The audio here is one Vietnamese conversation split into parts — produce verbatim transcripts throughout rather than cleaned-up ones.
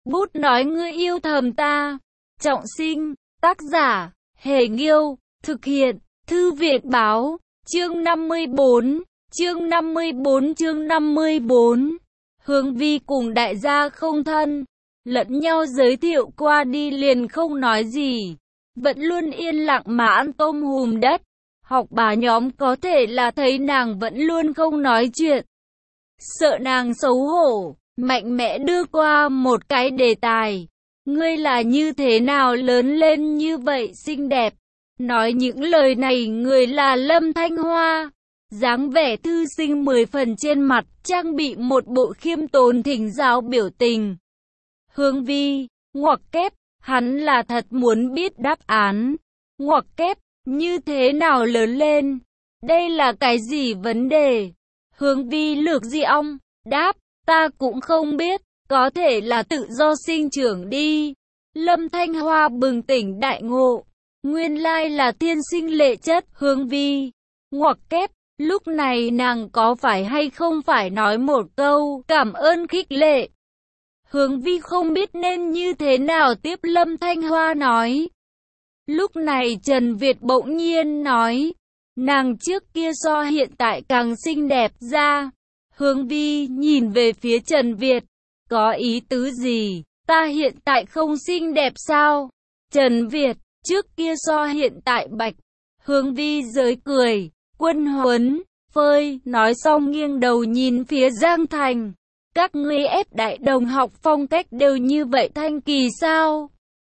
Bút nói ngươi yêu thầm ta. Trọng sinh, tác giả, Hề Nghiêu, thực hiện, Thư viện Báo, chương năm mươi bốn, chương năm mươi bốn chương năm mươi bốn. Hướng Vi cùng đại gia không thân, lẫn nhau giới thiệu qua đi liền không nói gì, vẫn luôn yên lặng mà ăn tôm hùm đất. Học bá nhóm có thể là thấy nàng vẫn luôn không nói chuyện, sợ nàng xấu hổ, mạnh mẽ đưa qua một cái đề tài. Ngươi là như thế nào lớn lên như vậy xinh đẹp? Nói những lời này người là Lâm Thanh Hoa. Dáng vẻ thư sinh mười phần trên mặt, trang bị một bộ khiêm tốn thỉnh giáo biểu tình. Hướng Vi, ngoặc kép, hắn là thật muốn biết đáp án. Ngoặc kép, như thế nào lớn lên? Đây là cái gì vấn đề? Hướng Vi lược di ong, đáp, ta cũng không biết, có thể là tự do sinh trưởng đi. Lâm Thanh Hoa bừng tỉnh đại ngộ, nguyên lai là thiên sinh lệ chất. Hướng Vi, ngoặc kép, lúc này nàng có phải hay không phải nói một câu cảm ơn khích lệ? Hướng Vi không biết nên như thế nào tiếp Lâm Thanh Hoa nói. Lúc này Trần Việt bỗng nhiên nói, nàng trước kia so hiện tại càng xinh đẹp ra. Hướng Vi nhìn về phía Trần Việt, có ý tứ gì? Ta hiện tại không xinh đẹp sao? Trần Việt, trước kia so hiện tại bạch. Hướng Vi giới cười, quân huấn, phơi, nói xong nghiêng đầu nhìn phía Giang Thành. Các ngươi ép đại đồng học phong cách đều như vậy Thanh Kỳ sao?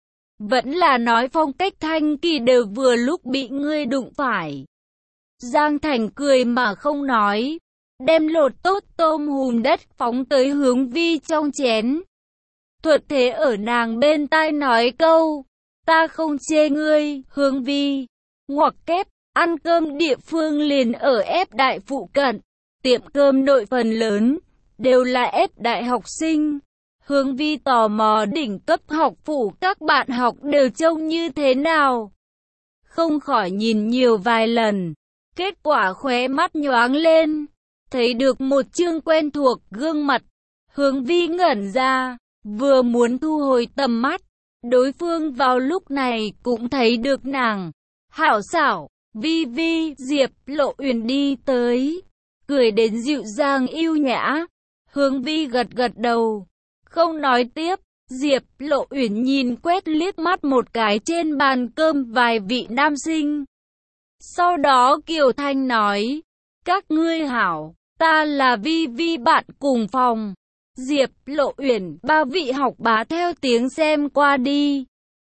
Vẫn là nói phong cách Thanh Kỳ đều vừa lúc bị ngươi đụng phải. Giang Thành cười mà không nói, đem lột tốt tôm hùm đất phóng tới Hướng Vi trong chén. Thuận thế ở nàng bên tai nói câu, ta không chê ngươi. Hướng Vi, ngoặc kép, ăn cơm địa phương liền ở ép đại phụ cận, tiệm cơm nội phần lớn đều là ép đại học sinh. Hướng Vi tò mò đỉnh cấp học phủ các bạn học đều trông như thế nào, không khỏi nhìn nhiều vài lần, kết quả khóe mắt nhoáng lên, thấy được một chương quen thuộc gương mặt. Hướng Vi ngẩn ra, vừa muốn thu hồi tầm mắt, đối phương vào lúc này cũng thấy được nàng. Hảo xảo, Vi Vi, Diệp Lộ Uyển đi tới, cười đến dịu dàng yêu nhã. Hướng Vi gật gật đầu, không nói tiếp. Diệp Lộ Uyển nhìn quét liếc mắt một cái trên bàn cơm vài vị nam sinh. Sau đó Kiều Thanh nói, các ngươi hảo, ta là Vi Vi bạn cùng phòng. Diệp Lộ Uyển, ba vị học bá theo tiếng xem qua đi.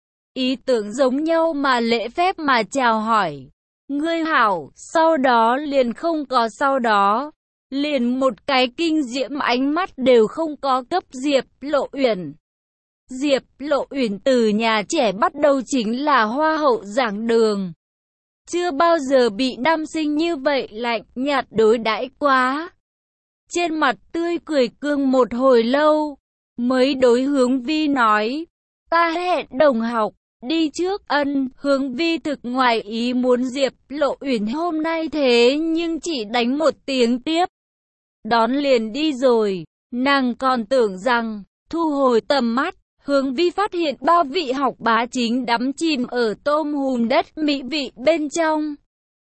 Ý tưởng giống nhau mà lễ phép mà chào hỏi. Ngươi hảo, sau đó liền không có sau đó. Liền một cái kinh diễm ánh mắt đều không có cấp Diệp Lộ Uyển. Diệp Lộ Uyển từ nhà trẻ bắt đầu chính là hoa hậu giảng đường. Chưa bao giờ bị nam sinh như vậy lạnh nhạt đối đãi quá. Trên mặt tươi cười cương một hồi lâu, mới đối Hướng Vi nói, ta hẹn đồng học, đi trước. Ân. Hướng Vi thực ngoài ý muốn Diệp Lộ Uyển hôm nay thế nhưng chỉ đánh một tiếng tiếp, đón liền đi rồi. Nàng còn tưởng rằng, thu hồi tầm mắt, Hướng Vi phát hiện ba vị học bá chính đắm chìm ở tôm hùm đất mỹ vị bên trong,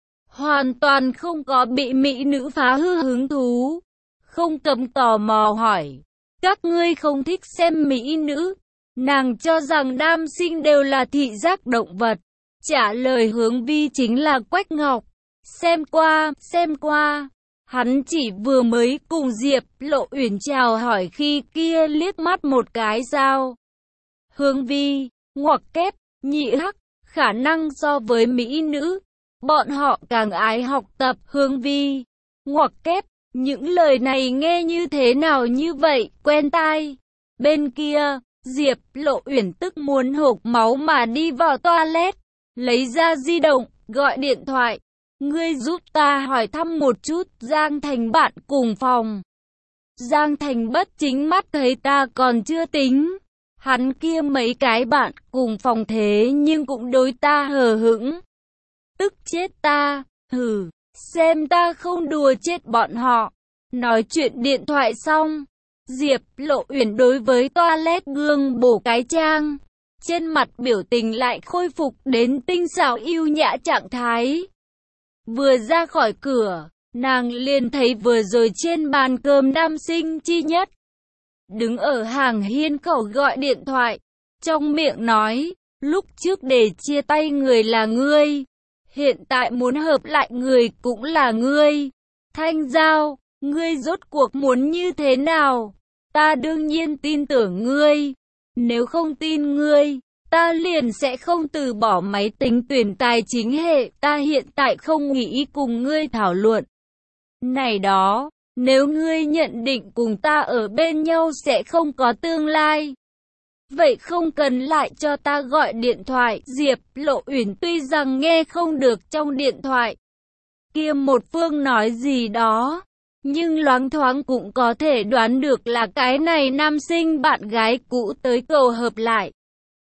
hoàn toàn không có bị mỹ nữ phá hư hứng thú. Không cấm tò mò hỏi, các ngươi không thích xem mỹ nữ? Nàng cho rằng nam sinh đều là thị giác động vật. Trả lời Hướng Vi chính là Quách Ngọc. Xem qua, xem qua. Hắn chỉ vừa mới cùng Diệp Lộ Uyển chào hỏi khi kia liếc mắt một cái sao. Hướng Vi, ngoặc kép, nhị hắc, khả năng so với mỹ nữ, bọn họ càng ái học tập. Hướng Vi, ngoặc kép, những lời này nghe như thế nào như vậy, quen tai. Bên kia, Diệp Lộ Uyển tức muốn hộc máu mà đi vào toilet, lấy ra di động, gọi điện thoại. Ngươi giúp ta hỏi thăm một chút Giang Thành bạn cùng phòng. Giang Thành bất chính mắt thấy ta còn chưa tính, hắn kia mấy cái bạn cùng phòng thế nhưng cũng đối ta hờ hững. Tức chết ta, hừ, xem ta không đùa chết bọn họ. Nói chuyện điện thoại xong, Diệp Lộ Uyển đối với toilet gương bổ cái trang. Trên mặt biểu tình lại khôi phục đến tinh xảo yêu nhã trạng thái. Vừa ra khỏi cửa, nàng liền thấy vừa rồi trên bàn cơm nam sinh chi nhất. Đứng ở hàng hiên khẩu gọi điện thoại. Trong miệng nói, lúc trước để chia tay người là ngươi. Hiện tại muốn hợp lại người cũng là ngươi. Thanh Giao, ngươi rốt cuộc muốn như thế nào? Ta đương nhiên tin tưởng ngươi. Nếu không tin ngươi, ta liền sẽ không từ bỏ máy tính tuyển tài chính hệ. Ta hiện tại không nghĩ cùng ngươi thảo luận. Này đó, nếu ngươi nhận định cùng ta ở bên nhau sẽ không có tương lai. Vậy không cần lại cho ta gọi điện thoại. Diệp Lộ Uyển tuy rằng nghe không được trong điện thoại kia một phương nói gì đó, nhưng loáng thoáng cũng có thể đoán được là cái này nam sinh bạn gái cũ tới cầu hợp lại.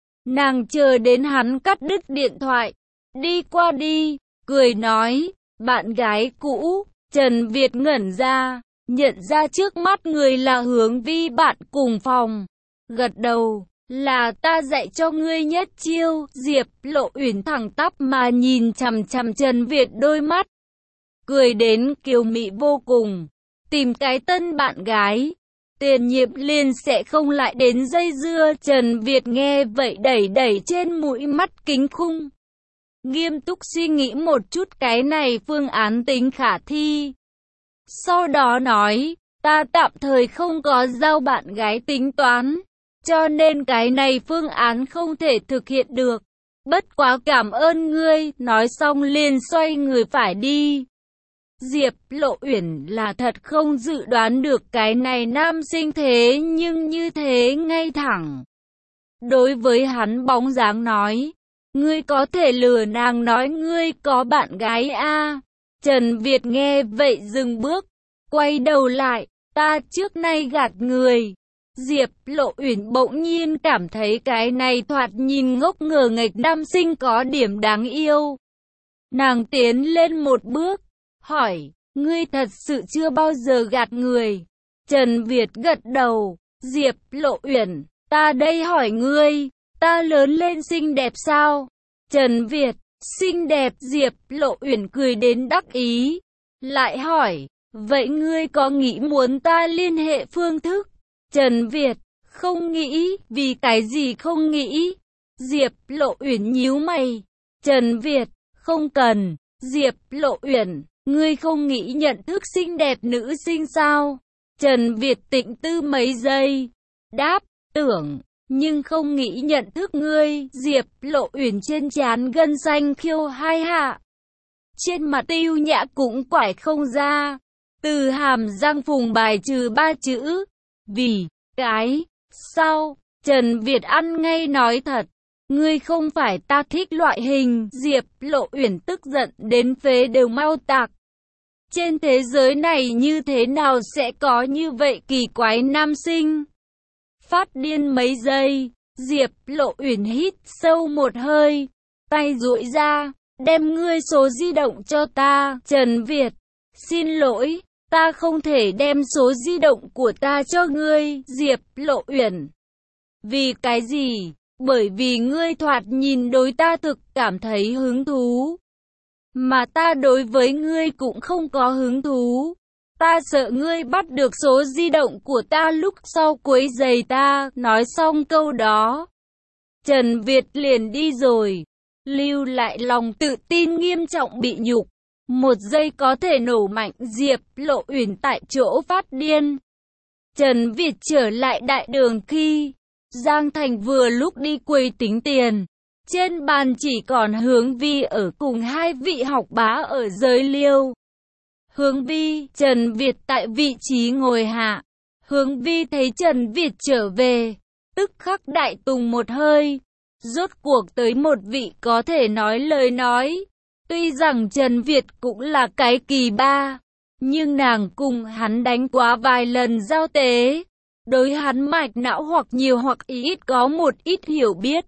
Nàng chờ đến hắn cắt đứt điện thoại, đi qua đi, cười nói, bạn gái cũ. Trần Việt ngẩn ra, nhận ra trước mắt người là Hướng Vi bạn cùng phòng. Gật đầu, là ta dạy cho ngươi nhất chiêu. Diệp Lộ Uyển thẳng tắp mà nhìn chằm chằm Trần Việt đôi mắt, cười đến kiều mị vô cùng. Tìm cái tân bạn gái, Tiền Nhiệm liền sẽ không lại đến dây dưa. Trần Việt nghe vậy đẩy đẩy trên mũi mắt kính khung, nghiêm túc suy nghĩ một chút cái này phương án tính khả thi. Sau đó nói, ta tạm thời không có giao bạn gái tính toán, cho nên cái này phương án không thể thực hiện được. Bất quá cảm ơn ngươi. Nói xong liền xoay người phải đi. Diệp Lộ Uyển là thật không dự đoán được cái này nam sinh thế nhưng như thế ngay thẳng. Đối với hắn bóng dáng nói, ngươi có thể lừa nàng nói ngươi có bạn gái a. Trần Việt nghe vậy dừng bước, quay đầu lại, ta trước nay gạt người. Diệp Lộ Uyển bỗng nhiên cảm thấy cái này thoạt nhìn ngốc ngờ nghệch nam sinh có điểm đáng yêu. Nàng tiến lên một bước, hỏi, ngươi thật sự chưa bao giờ gạt người? Trần Việt gật đầu. Diệp Lộ Uyển, ta đây hỏi ngươi, ta lớn lên xinh đẹp sao? Trần Việt, xinh đẹp. Diệp Lộ Uyển cười đến đắc ý, lại hỏi, vậy ngươi có nghĩ muốn ta liên hệ phương thức? Trần Việt, không nghĩ. Vì cái gì không nghĩ? Diệp Lộ Uyển nhíu mày. Trần Việt, không cần. Diệp Lộ Uyển, ngươi không nghĩ nhận thức xinh đẹp nữ sinh sao? Trần Việt tĩnh tư mấy giây, đáp, tưởng, nhưng không nghĩ nhận thức ngươi. Diệp Lộ Uyển trên trán gân xanh khiêu hai hạ, trên mặt tiêu nhã cũng quải không ra, từ hàm răng phùng bài trừ ba chữ, vì cái sao? Trần Việt ăn ngay nói thật, ngươi không phải ta thích loại hình. Diệp Lộ Uyển tức giận đến phế đều mau tạc. Trên thế giới này như thế nào sẽ có như vậy kỳ quái nam sinh? Phát điên mấy giây, Diệp Lộ Uyển hít sâu một hơi, tay duỗi ra, đem ngươi số di động cho ta. Trần Việt, xin lỗi, ta không thể đem số di động của ta cho ngươi. Diệp Lộ Uyển, vì cái gì? Bởi vì ngươi thoạt nhìn đối ta thực cảm thấy hứng thú, mà ta đối với ngươi cũng không có hứng thú. Ta sợ ngươi bắt được số di động của ta lúc sau quấy rầy ta. Nói xong câu đó, Trần Việt liền đi rồi, lưu lại lòng tự tin nghiêm trọng bị nhục. Một giây có thể nổ mạnh. Diệp Lộ Uyển tại chỗ phát điên. Trần Việt trở lại đại đường khi Giang Thành vừa lúc đi quầy tính tiền, trên bàn chỉ còn Hướng Vi ở cùng hai vị học bá ở giới liêu. Hướng Vi, Trần Việt tại vị trí ngồi hạ. Hướng Vi thấy Trần Việt trở về, tức khắc đại tùng một hơi. Rốt cuộc tới một vị có thể nói lời nói. Tuy rằng Trần Việt cũng là cái kỳ ba, nhưng nàng cùng hắn đánh quá vài lần giao tế, đối hắn mạch não hoặc nhiều hoặc ít có một ít hiểu biết,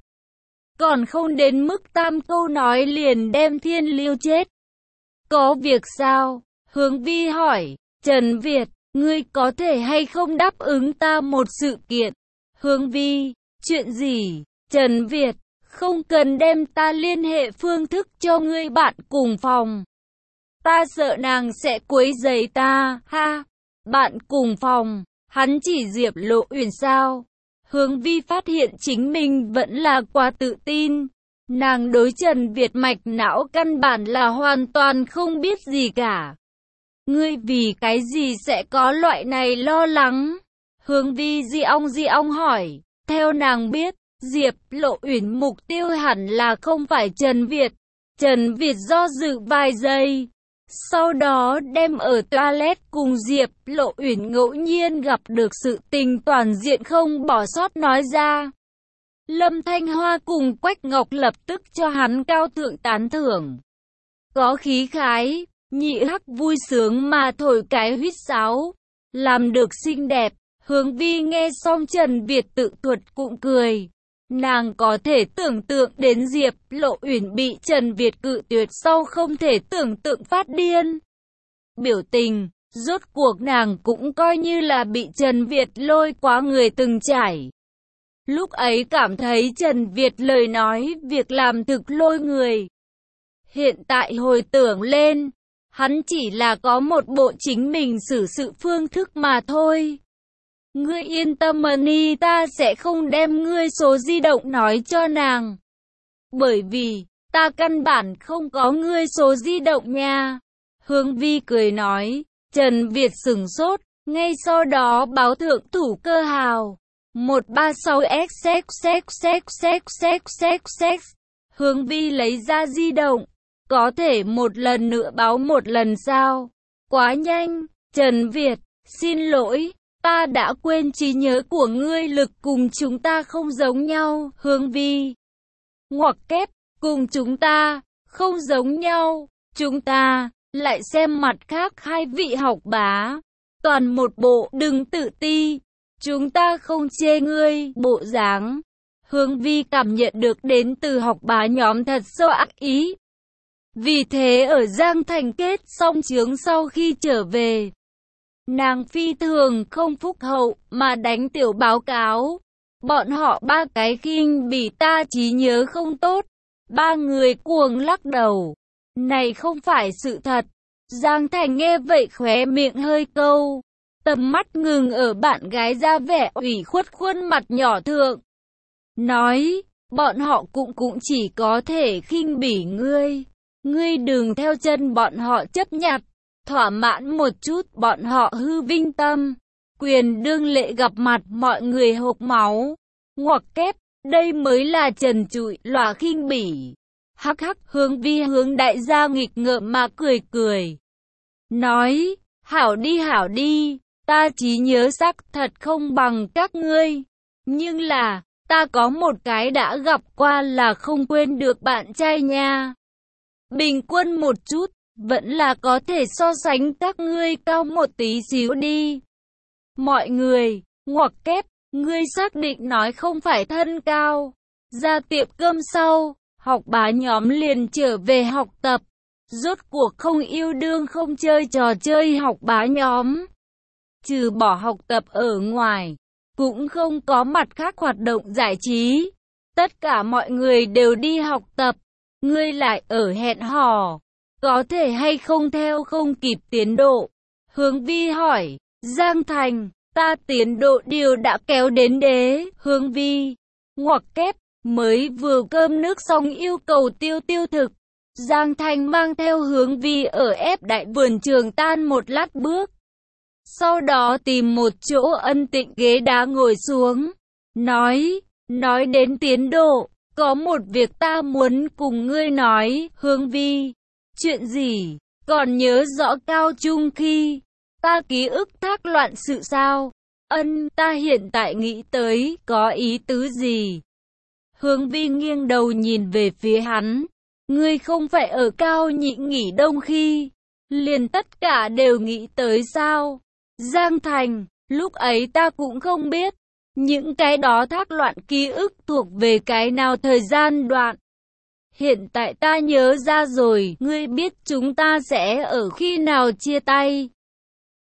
còn không đến mức tam câu nói liền đem Thiên Liêu chết. Có việc sao? Hướng Vi hỏi. Trần Việt, ngươi có thể hay không đáp ứng ta một sự kiện? Hướng Vi, chuyện gì? Trần Việt, không cần đem ta liên hệ phương thức cho ngươi bạn cùng phòng. Ta sợ nàng sẽ quấy rầy ta, ha. Bạn cùng phòng, hắn chỉ Diệp Lộ Uyển sao? Hướng Vi phát hiện chính mình vẫn là quá tự tin. Nàng đối Trần Việt mạch não căn bản là hoàn toàn không biết gì cả. Ngươi vì cái gì sẽ có loại này lo lắng? Hướng Vi di ong di ong hỏi. Theo nàng biết, Diệp Lộ Uyển mục tiêu hẳn là không phải Trần Việt. Trần Việt do dự vài giây. Sau đó đem ở toilet cùng Diệp Lộ Uyển ngẫu nhiên gặp được sự tình toàn diện không bỏ sót nói ra. Lâm Thanh Hoa cùng Quách Ngọc lập tức cho hắn cao thượng tán thưởng. Có khí khái, nhị hắc vui sướng mà thổi cái huýt sáo. Làm được xinh đẹp, Hướng Vi nghe xong Trần Việt tự thuật cũng cười. Nàng có thể tưởng tượng đến Diệp Lộ Uyển bị Trần Việt cự tuyệt sau không thể tưởng tượng phát điên. Biểu tình, rốt cuộc nàng cũng coi như là bị Trần Việt lôi quá người từng trải. Lúc ấy cảm thấy Trần Việt lời nói, việc làm thực lôi người. Hiện tại hồi tưởng lên, hắn chỉ là có một bộ chính mình xử sự phương thức mà thôi. Ngươi yên tâm Mani, ta sẽ không đem ngươi số di động nói cho nàng. Bởi vì, ta căn bản không có ngươi số di động nha. Hướng Vi cười nói, Trần Việt sửng sốt, ngay sau đó báo thượng thủ cơ hào. một ba sáu x x x x x x x. Hướng Vi lấy ra di động. Có thể một lần nữa báo một lần sao? Quá nhanh, Trần Việt, xin lỗi. Ta đã quên trí nhớ của ngươi, lực cùng chúng ta không giống nhau. Hướng Vi, ngoặc kép, cùng chúng ta, không giống nhau. Chúng ta, lại xem mặt khác hai vị học bá. Toàn một bộ, đừng tự ti. Chúng ta không chê ngươi, bộ dáng. Hướng Vi cảm nhận được đến từ học bá nhóm thật sâu ác ý. Vì thế ở Giang Thành kết xong chướng sau khi trở về, nàng phi thường không phúc hậu mà đánh tiểu báo cáo. Bọn họ ba cái khinh bỉ ta trí nhớ không tốt. Ba người cuồng lắc đầu. Này không phải sự thật. Giang Thành nghe vậy khóe miệng hơi câu. Tầm mắt ngừng ở bạn gái ra vẻ ủy khuất khuôn mặt nhỏ thượng. Nói, bọn họ cũng cũng chỉ có thể khinh bỉ ngươi. Ngươi đừng theo chân bọn họ chấp nhặt. Thỏa mãn một chút bọn họ hư vinh tâm. Quyền đương lệ gặp mặt mọi người hộc máu. Ngoặc kép, đây mới là trần trụi, lòa khinh bỉ. Hắc hắc, Hướng Vi hướng đại gia nghịch ngợm mà cười cười. Nói, hảo đi hảo đi, ta trí nhớ sắc thật không bằng các ngươi. Nhưng là, ta có một cái đã gặp qua là không quên được bạn trai nha. Bình quân một chút. Vẫn là có thể so sánh các ngươi cao một tí xíu đi. Mọi người, ngoặc kép, ngươi xác định nói không phải thân cao. Ra tiệm cơm sau, học bá nhóm liền trở về học tập. Rốt cuộc không yêu đương không chơi trò chơi học bá nhóm. Trừ bỏ học tập ở ngoài, cũng không có mặt khác hoạt động giải trí. Tất cả mọi người đều đi học tập, ngươi lại ở hẹn hò. Có thể hay không theo không kịp tiến độ? Hướng Vi hỏi. Giang Thành, ta tiến độ điều đã kéo đến đế. Hướng Vi, ngoặc kép, mới vừa cơm nước xong yêu cầu tiêu tiêu thực. Giang Thành mang theo Hướng Vi ở ép đại vườn trường tan một lát bước. Sau đó tìm một chỗ ân tịnh ghế đá ngồi xuống. Nói, nói đến tiến độ, có một việc ta muốn cùng ngươi nói. Hướng Vi, chuyện gì? Còn nhớ rõ cao trung khi ta ký ức thác loạn sự sao? Ân, ta hiện tại nghĩ tới, có ý tứ gì? Hướng Vi nghiêng đầu nhìn về phía hắn. Ngươi không phải ở cao nhị nghỉ đông khi, liền tất cả đều nghĩ tới sao? Giang Thành, lúc ấy ta cũng không biết. Những cái đó thác loạn ký ức thuộc về cái nào thời gian đoạn. Hiện tại ta nhớ ra rồi, ngươi biết chúng ta sẽ ở khi nào chia tay.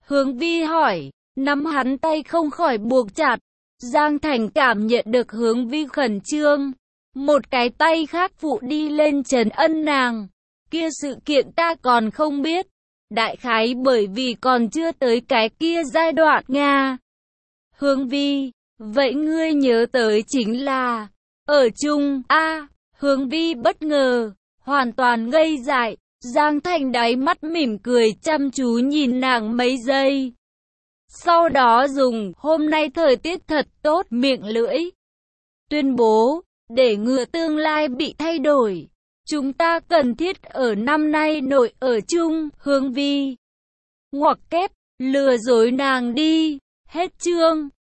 Hướng Vi hỏi, nắm hắn tay không khỏi buộc chặt. Giang Thành cảm nhận được Hướng Vi khẩn trương. Một cái tay khác phụ đi lên trấn ân nàng. Kia sự kiện ta còn không biết. Đại khái bởi vì còn chưa tới cái kia giai đoạn Nga. Hướng Vi, vậy ngươi nhớ tới chính là ở chung a. Hướng Vi bất ngờ, hoàn toàn ngây dại. Giang Thành đáy mắt mỉm cười chăm chú nhìn nàng mấy giây. Sau đó dùng hôm nay thời tiết thật tốt miệng lưỡi. Tuyên bố, để ngừa tương lai bị thay đổi. Chúng ta cần thiết ở năm nay nội ở chung. Hướng Vi ngoặc kép, lừa dối nàng đi. Hết chương.